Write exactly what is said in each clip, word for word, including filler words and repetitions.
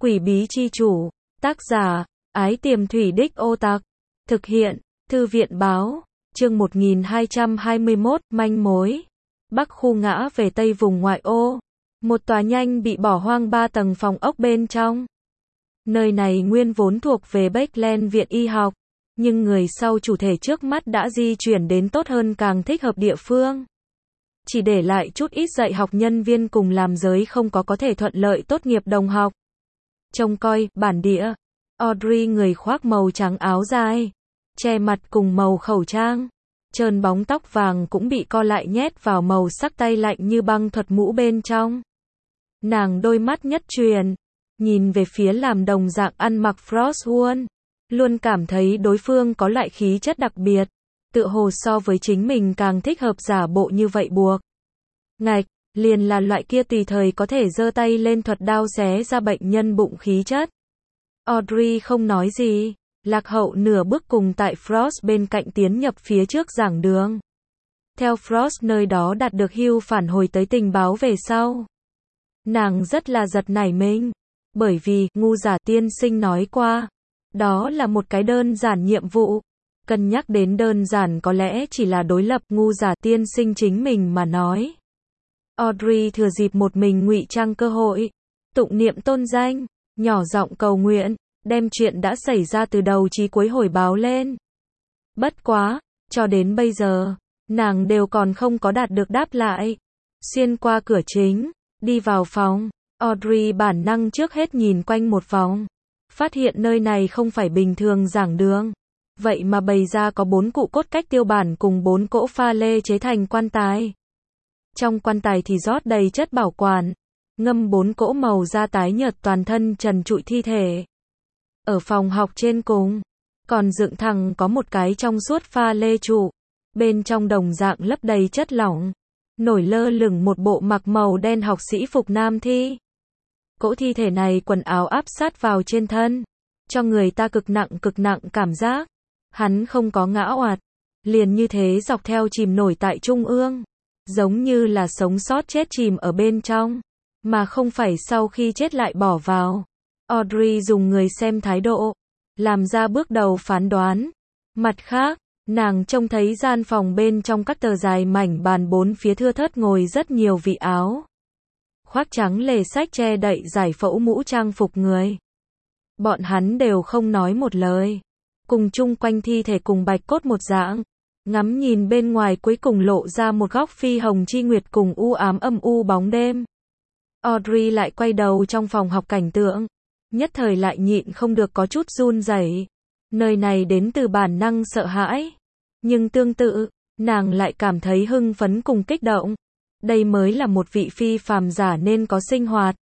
Quỷ bí chi chủ, tác giả, Ái Tiềm Thủy Đích Ô Tặc, thực hiện, Thư viện báo, chương một nghìn hai trăm hai mươi mốt, manh mối. Bắc khu ngã về tây vùng ngoại ô, một tòa nhanh bị bỏ hoang ba tầng phòng ốc bên trong. Nơi này nguyên vốn thuộc về Backland Viện Y học, nhưng người sau chủ thể trước mắt đã di chuyển đến tốt hơn càng thích hợp địa phương. Chỉ để lại chút ít dạy học nhân viên cùng làm giới không có có thể thuận lợi tốt nghiệp đồng học. Trông coi, bản địa. Audrey người khoác màu trắng áo dài, che mặt cùng màu khẩu trang. Trơn bóng tóc vàng cũng bị co lại nhét vào màu sắc tay lạnh như băng thuật mũ bên trong. Nàng đôi mắt nhất truyền, nhìn về phía làm đồng dạng ăn mặc Frostwood, luôn cảm thấy đối phương có loại khí chất đặc biệt, tựa hồ so với chính mình càng thích hợp giả bộ như vậy buộc. Ngạch, liền là loại kia tùy thời có thể giơ tay lên thuật đao xé ra bệnh nhân bụng khí chất. Audrey không nói gì, lạc hậu nửa bước cùng tại Frost bên cạnh tiến nhập phía trước giảng đường. Theo Frost nơi đó đạt được Hugh phản hồi tới tình báo về sau. Nàng rất là giật nảy mình, bởi vì, ngu giả tiên sinh nói qua, đó là một cái đơn giản nhiệm vụ. Cân nhắc đến đơn giản có lẽ chỉ là đối lập ngu giả tiên sinh chính mình mà nói. Audrey thừa dịp một mình ngụy trang cơ hội, tụng niệm tôn danh, nhỏ giọng cầu nguyện, đem chuyện đã xảy ra từ đầu chí cuối hồi báo lên. Bất quá, cho đến bây giờ, nàng đều còn không có đạt được đáp lại. Xuyên qua cửa chính, đi vào phòng, Audrey bản năng trước hết nhìn quanh một vòng, phát hiện nơi này không phải bình thường giảng đường. Vậy mà bày ra có bốn cụ cốt cách tiêu bản cùng bốn cỗ pha lê chế thành quan tài. Trong quan tài thì rót đầy chất bảo quản, ngâm bốn cỗ màu da tái nhợt toàn thân trần trụi thi thể. Ở phòng học trên cùng, còn dựng thẳng có một cái trong suốt pha lê trụ, bên trong đồng dạng lấp đầy chất lỏng, nổi lơ lửng một bộ mặc màu đen học sĩ phục nam thi. Cỗ thi thể này quần áo áp sát vào trên thân, cho người ta cực nặng cực nặng cảm giác. Hắn không có ngã oạt, liền như thế dọc theo chìm nổi tại trung ương, giống như là sống sót chết chìm ở bên trong, mà không phải sau khi chết lại bỏ vào. Audrey dùng người xem thái độ, làm ra bước đầu phán đoán. Mặt khác, nàng trông thấy gian phòng bên trong các tờ dài mảnh bàn bốn phía thưa thớt ngồi rất nhiều vị áo khoác trắng lề sách che đậy giải phẫu mũ trang phục người. Bọn hắn đều không nói một lời, cùng chung quanh thi thể cùng bạch cốt một dạng, ngắm nhìn bên ngoài cuối cùng lộ ra một góc phi hồng chi nguyệt cùng u ám âm u bóng đêm. Audrey lại quay đầu trong phòng học cảnh tượng, nhất thời lại nhịn không được có chút run rẩy. Nơi này đến từ bản năng sợ hãi, nhưng tương tự, nàng lại cảm thấy hưng phấn cùng kích động. Đây mới là một vị phi phàm giả nên có sinh hoạt.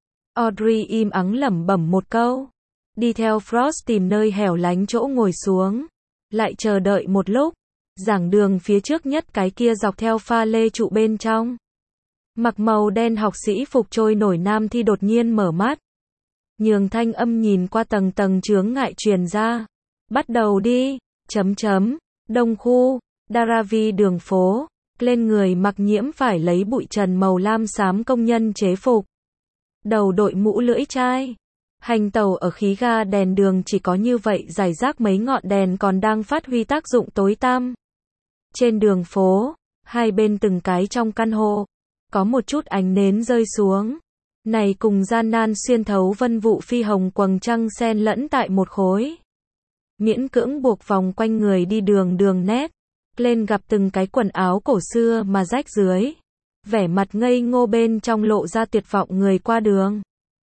Audrey im ắng lẩm bẩm một câu, đi theo Frost tìm nơi hẻo lánh chỗ ngồi xuống, lại chờ đợi một lúc. Giảng đường phía trước nhất cái kia dọc theo pha lê trụ bên trong, mặc màu đen học sĩ phục trôi nổi nam thi đột nhiên mở mắt, nhường thanh âm nhìn qua tầng tầng chướng ngại truyền ra. Bắt đầu đi, chấm chấm, đông khu, Daravi đường phố, lên người mặc nhiễm phải lấy bụi trần màu lam xám công nhân chế phục, đầu đội mũ lưỡi chai. Hành tàu ở khí ga đèn đường chỉ có như vậy rải rác mấy ngọn đèn còn đang phát huy tác dụng tối tăm. Trên đường phố, hai bên từng cái trong căn hộ, có một chút ánh nến rơi xuống. Này cùng gian nan xuyên thấu vân vụ phi hồng quầng trăng xen lẫn tại một khối. Miễn cưỡng buộc vòng quanh người đi đường đường nét. Lên gặp từng cái quần áo cổ xưa mà rách dưới. Vẻ mặt ngây ngô bên trong lộ ra tuyệt vọng người qua đường.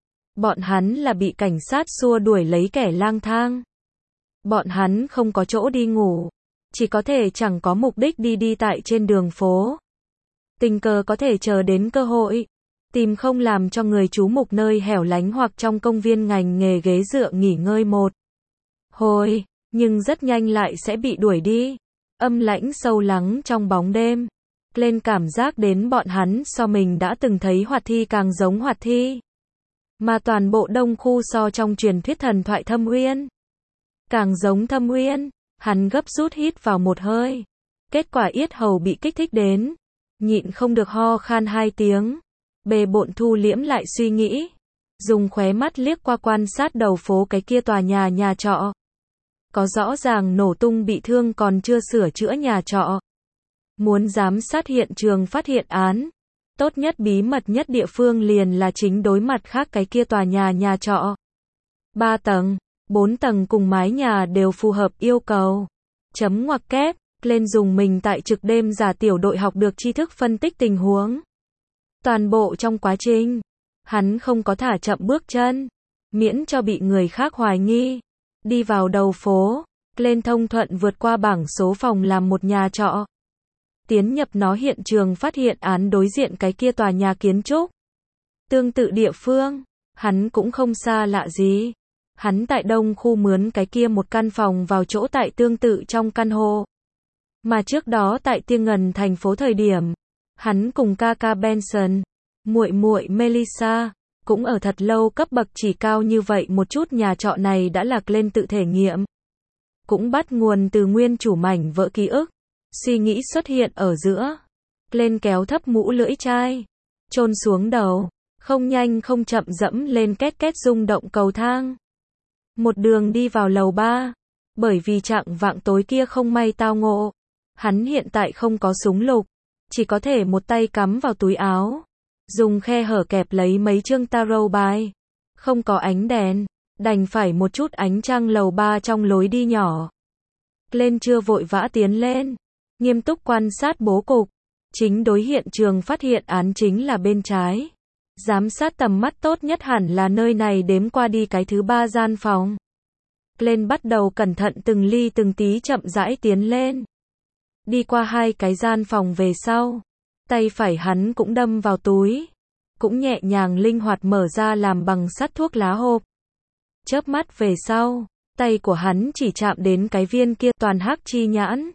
Bọn hắn là bị cảnh sát xua đuổi lấy kẻ lang thang. Bọn hắn không có chỗ đi ngủ, chỉ có thể chẳng có mục đích đi đi tại trên đường phố. Tình cờ có thể chờ đến cơ hội, tìm không làm cho người trú mục nơi hẻo lánh hoặc trong công viên ngành nghề ghế dựa nghỉ ngơi một hồi, nhưng rất nhanh lại sẽ bị đuổi đi. Âm lãnh sâu lắng trong bóng đêm, lên cảm giác đến bọn hắn so mình đã từng thấy hoạt thi càng giống hoạt thi. Mà toàn bộ đông khu so trong truyền thuyết thần thoại Thâm Uyên càng giống Thâm Uyên. Hắn gấp rút hít vào một hơi, kết quả yết hầu bị kích thích đến, nhịn không được ho khan hai tiếng, bề bộn thu liễm lại suy nghĩ. dùng khóe mắt liếc qua quan sát đầu phố cái kia tòa nhà nhà trọ. Có rõ ràng nổ tung bị thương còn chưa sửa chữa nhà trọ. Muốn giám sát hiện trường phát hiện án, tốt nhất bí mật nhất địa phương liền là chính đối mặt khác cái kia tòa nhà nhà trọ. Ba tầng, bốn tầng cùng mái nhà đều phù hợp yêu cầu. Chấm ngoặc kép, lên dùng mình tại trực đêm giả tiểu đội học được tri thức phân tích tình huống. Toàn bộ trong quá trình, hắn không có thả chậm bước chân, miễn cho bị người khác hoài nghi. Đi vào đầu phố, lên thông thuận vượt qua bảng số phòng làm một nhà trọ. Tiến nhập nó hiện trường phát hiện án đối diện cái kia tòa nhà kiến trúc. Tương tự địa phương, hắn cũng không xa lạ gì. Hắn tại đông khu mướn cái kia một căn phòng vào chỗ tại tương tự trong căn hộ. Mà trước đó tại Tiên Ngần thành phố thời điểm, hắn cùng ca ca Benson, muội muội Melissa, cũng ở thật lâu cấp bậc chỉ cao như vậy một chút nhà trọ này đã lạc lên tự thể nghiệm. Cũng bắt nguồn từ nguyên chủ mảnh vỡ ký ức. Suy nghĩ xuất hiện ở giữa. Lên kéo thấp mũ lưỡi chai. Chôn xuống đầu. Không nhanh không chậm dẫm lên két két rung động cầu thang. Một đường đi vào lầu ba. Bởi vì trạng vạng tối kia không may tao ngộ. Hắn hiện tại không có súng lục. Chỉ có thể một tay cắm vào túi áo. Dùng khe hở kẹp lấy mấy chương tarot bài. Không có ánh đèn. Đành phải một chút ánh trăng lầu ba trong lối đi nhỏ. Lên chưa vội vã tiến lên. Nghiêm túc quan sát bố cục. Chính đối hiện trường phát hiện án chính là bên trái. Giám sát tầm mắt tốt nhất hẳn là nơi này đếm qua đi cái thứ ba gian phòng. Lên bắt đầu cẩn thận từng ly từng tí chậm rãi tiến lên. Đi qua hai cái gian phòng về sau. Tay phải hắn cũng đâm vào túi. Cũng nhẹ nhàng linh hoạt mở ra làm bằng sắt thuốc lá hộp. Chớp mắt về sau, tay của hắn chỉ chạm đến cái viên kia toàn hắc chi nhãn.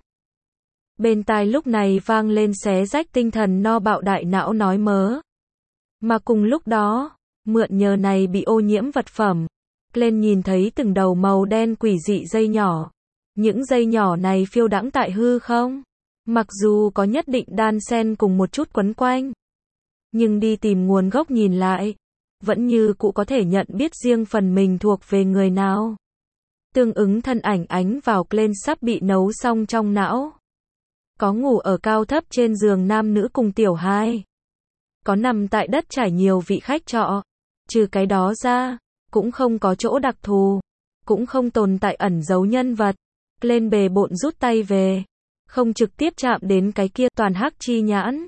Bên tai lúc này vang lên xé rách tinh thần no bạo đại não nói mớ. Mà cùng lúc đó, mượn nhờ này bị ô nhiễm vật phẩm, lên nhìn thấy từng đầu màu đen quỷ dị dây nhỏ. Những dây nhỏ này phiêu đãng tại hư không? Mặc dù có nhất định đan xen cùng một chút quấn quanh, nhưng đi tìm nguồn gốc nhìn lại, vẫn như cũ có thể nhận biết riêng phần mình thuộc về người nào. Tương ứng thân ảnh ánh vào lên sắp bị nấu xong trong não. Có ngủ ở cao thấp trên giường nam nữ cùng tiểu hai. Có nằm tại đất trải nhiều vị khách trọ. Trừ cái đó ra, cũng không có chỗ đặc thù. Cũng không tồn tại ẩn dấu nhân vật. Lên bề bộn rút tay về. Không trực tiếp chạm đến cái kia toàn hắc chi nhãn.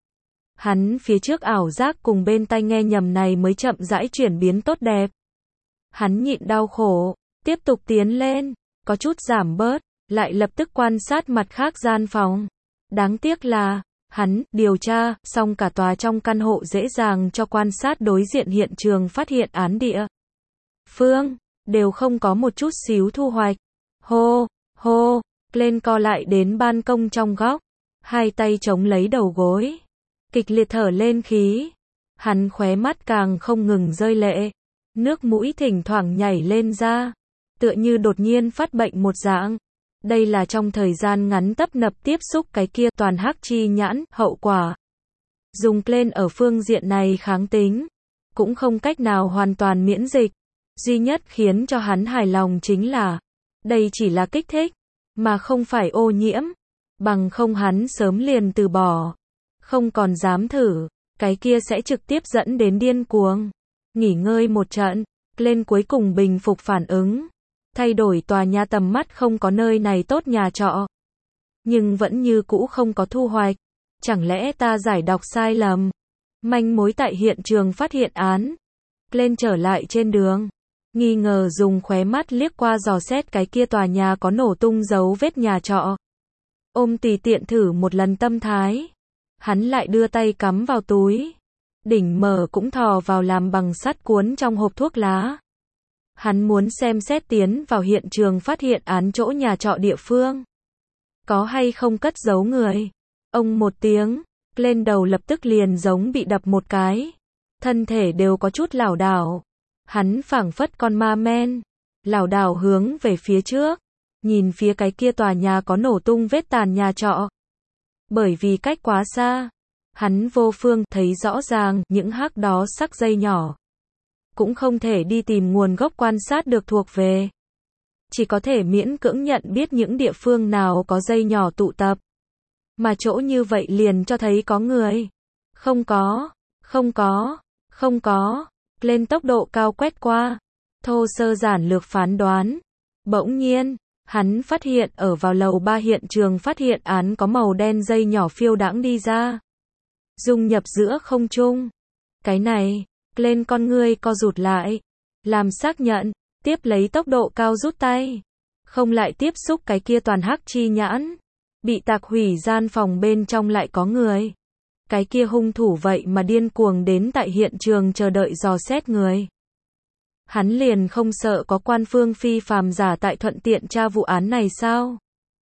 Hắn phía trước ảo giác cùng bên tai nghe nhầm này mới chậm rãi chuyển biến tốt đẹp. Hắn nhịn đau khổ, tiếp tục tiến lên, có chút giảm bớt, lại lập tức quan sát mặt khác gian phòng. Đáng tiếc là, hắn, điều tra, xong cả tòa trong căn hộ dễ dàng cho quan sát đối diện hiện trường phát hiện án địa phương, đều không có một chút xíu thu hoạch. Hô, hô, lên co lại đến ban công trong góc, hai tay chống lấy đầu gối. Kịch liệt thở lên khí. Hắn khóe mắt càng không ngừng rơi lệ. Nước mũi thỉnh thoảng nhảy lên ra. Tựa như đột nhiên phát bệnh một dạng. Đây là trong thời gian ngắn tấp nập tiếp xúc cái kia toàn hắc chi nhãn, hậu quả. Dùng lên ở phương diện này kháng tính. Cũng không cách nào hoàn toàn miễn dịch. Duy nhất khiến cho hắn hài lòng chính là, đây chỉ là kích thích, mà không phải ô nhiễm. Bằng không hắn sớm liền từ bỏ. Không còn dám thử, cái kia sẽ trực tiếp dẫn đến điên cuồng. Nghỉ ngơi một trận, lên cuối cùng bình phục phản ứng. Thay đổi tòa nhà tầm mắt không có nơi này tốt nhà trọ. Nhưng vẫn như cũ không có thu hoạch. Chẳng lẽ ta giải đọc sai lầm? Manh mối tại hiện trường phát hiện án. Lên trở lại trên đường. Nghi ngờ dùng khóe mắt liếc qua dò xét cái kia tòa nhà có nổ tung dấu vết nhà trọ. Ôm tùy tiện thử một lần tâm thái. Hắn lại đưa tay cắm vào túi. Đỉnh mở cũng thò vào làm bằng sắt cuốn trong hộp thuốc lá. Hắn muốn xem xét tiến vào hiện trường phát hiện án chỗ nhà trọ địa phương. Có hay không cất giấu người. Ông một tiếng, lên đầu lập tức liền giống bị đập một cái. Thân thể đều có chút lảo đảo. Hắn phảng phất con ma men. Lảo đảo hướng về phía trước. Nhìn phía cái kia tòa nhà có nổ tung vết tàn nhà trọ. Bởi vì cách quá xa, hắn vô phương thấy rõ ràng những hắc đó sắc dây nhỏ. cũng không thể đi tìm nguồn gốc quan sát được thuộc về. Chỉ có thể miễn cưỡng nhận biết những địa phương nào có dây nhỏ tụ tập. Mà chỗ như vậy liền cho thấy có người. Không có, không có, không có, lên tốc độ cao quét qua. Thô sơ giản lược phán đoán. Bỗng nhiên, hắn phát hiện ở vào lầu ba hiện trường phát hiện án có màu đen dây nhỏ phiêu đãng đi ra. Dung nhập giữa không trung. Cái này, lên con ngươi co rụt lại. Làm xác nhận, tiếp lấy tốc độ cao rút tay. Không lại tiếp xúc cái kia toàn hắc chi nhãn. Bị tạc hủy gian phòng bên trong lại có người. Cái kia hung thủ vậy mà điên cuồng đến tại hiện trường chờ đợi dò xét người. Hắn liền không sợ có quan phương phi phàm giả tại thuận tiện tra vụ án này sao?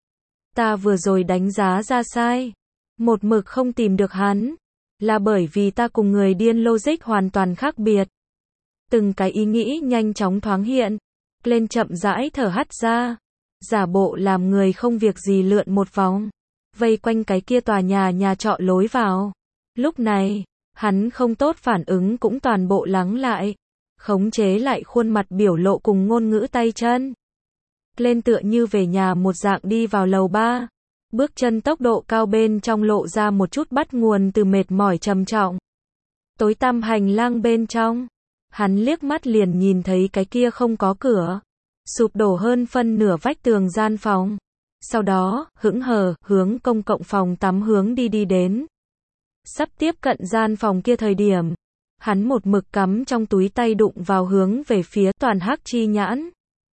Ta vừa rồi đánh giá ra sai. Một mực không tìm được hắn. Là bởi vì ta cùng người điên logic hoàn toàn khác biệt. Từng cái ý nghĩ nhanh chóng thoáng hiện. Lên chậm rãi thở hắt ra. Giả bộ làm người không việc gì lượn một vòng. Vây quanh cái kia tòa nhà nhà trọ lối vào. Lúc này, hắn không tốt phản ứng cũng toàn bộ lắng lại. Khống chế lại khuôn mặt biểu lộ cùng ngôn ngữ tay chân. Lên tựa như về nhà một dạng đi vào lầu ba. Bước chân tốc độ cao bên trong lộ ra một chút bắt nguồn từ mệt mỏi trầm trọng. Tối tăm hành lang bên trong. Hắn liếc mắt liền nhìn thấy cái kia không có cửa. Sụp đổ hơn phân nửa vách tường gian phòng. Sau đó, hững hờ, hướng công cộng phòng tắm hướng đi đi đến. Sắp tiếp cận gian phòng kia thời điểm. Hắn một mực cắm trong túi tay đụng vào hướng về phía toàn hắc chi nhãn.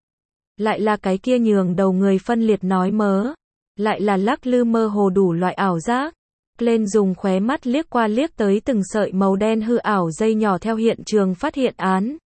Lại là cái kia nhường đầu người phân liệt nói mớ. Lại là lắc lư mơ hồ đủ loại ảo giác. Lên dùng khóe mắt liếc qua liếc tới từng sợi màu đen hư ảo dây nhỏ theo hiện trường phát hiện án.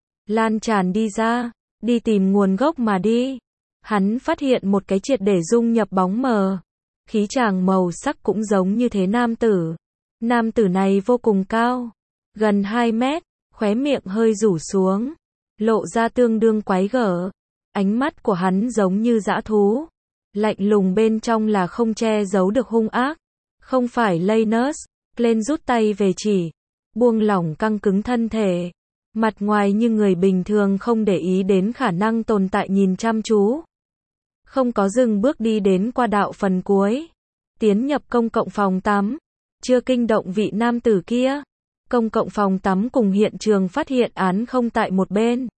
Lan tràn đi ra, đi tìm nguồn gốc mà đi. Hắn phát hiện một cái triệt để dung nhập bóng mờ. Khí chàng màu sắc cũng giống như thế nam tử. Nam tử này vô cùng cao. Gần hai mét, khóe miệng hơi rủ xuống. Lộ ra tương đương quái gở. Ánh mắt của hắn giống như dã thú. Lạnh lùng bên trong là không che giấu được hung ác. Không phải Lanus. Lên rút tay về chỉ. Buông lỏng căng cứng thân thể. Mặt ngoài như người bình thường không để ý đến khả năng tồn tại nhìn chăm chú. Không có dừng bước đi đến qua đạo phần cuối. Tiến nhập công cộng phòng tắm. Chưa kinh động vị nam tử kia. Công cộng phòng tắm cùng hiện trường phát hiện án không tại một bên.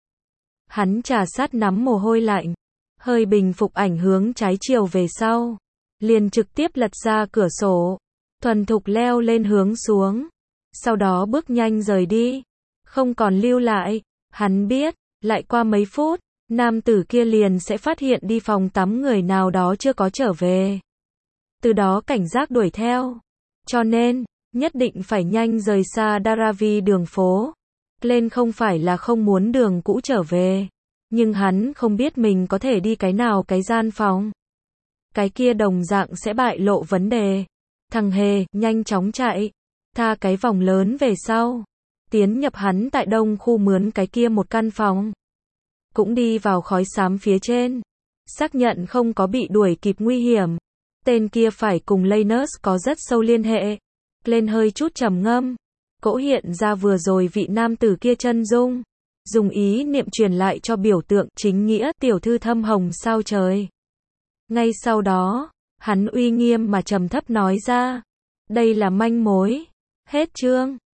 Hắn trà sát nắm mồ hôi lạnh. Hơi bình phục ảnh hướng trái chiều về sau. Liền trực tiếp lật ra cửa sổ. Thuần thục leo lên hướng xuống. Sau đó bước nhanh rời đi. Không còn lưu lại. Hắn biết, lại qua mấy phút, nam tử kia liền sẽ phát hiện đi phòng tắm người nào đó chưa có trở về. Từ đó cảnh giác đuổi theo. Cho nên, nhất định phải nhanh rời xa Dharavi đường phố. Lên không phải là không muốn đường cũ trở về. Nhưng hắn không biết mình có thể đi cái nào cái gian phòng. Cái kia đồng dạng sẽ bại lộ vấn đề. Thằng hề, nhanh chóng chạy. Tha cái vòng lớn về sau. Tiến nhập hắn tại đông khu mướn cái kia một căn phòng. Cũng đi vào khói xám phía trên. Xác nhận không có bị đuổi kịp nguy hiểm. Tên kia phải cùng Lanus có rất sâu liên hệ. Lên hơi chút trầm ngâm. Cỗ hiện ra vừa rồi vị nam tử kia chân dung. Dùng ý niệm truyền lại cho biểu tượng chính nghĩa tiểu thư thâm hồng sao trời. Ngay sau đó, hắn uy nghiêm mà trầm thấp nói ra. Đây là manh mối. Hết chương.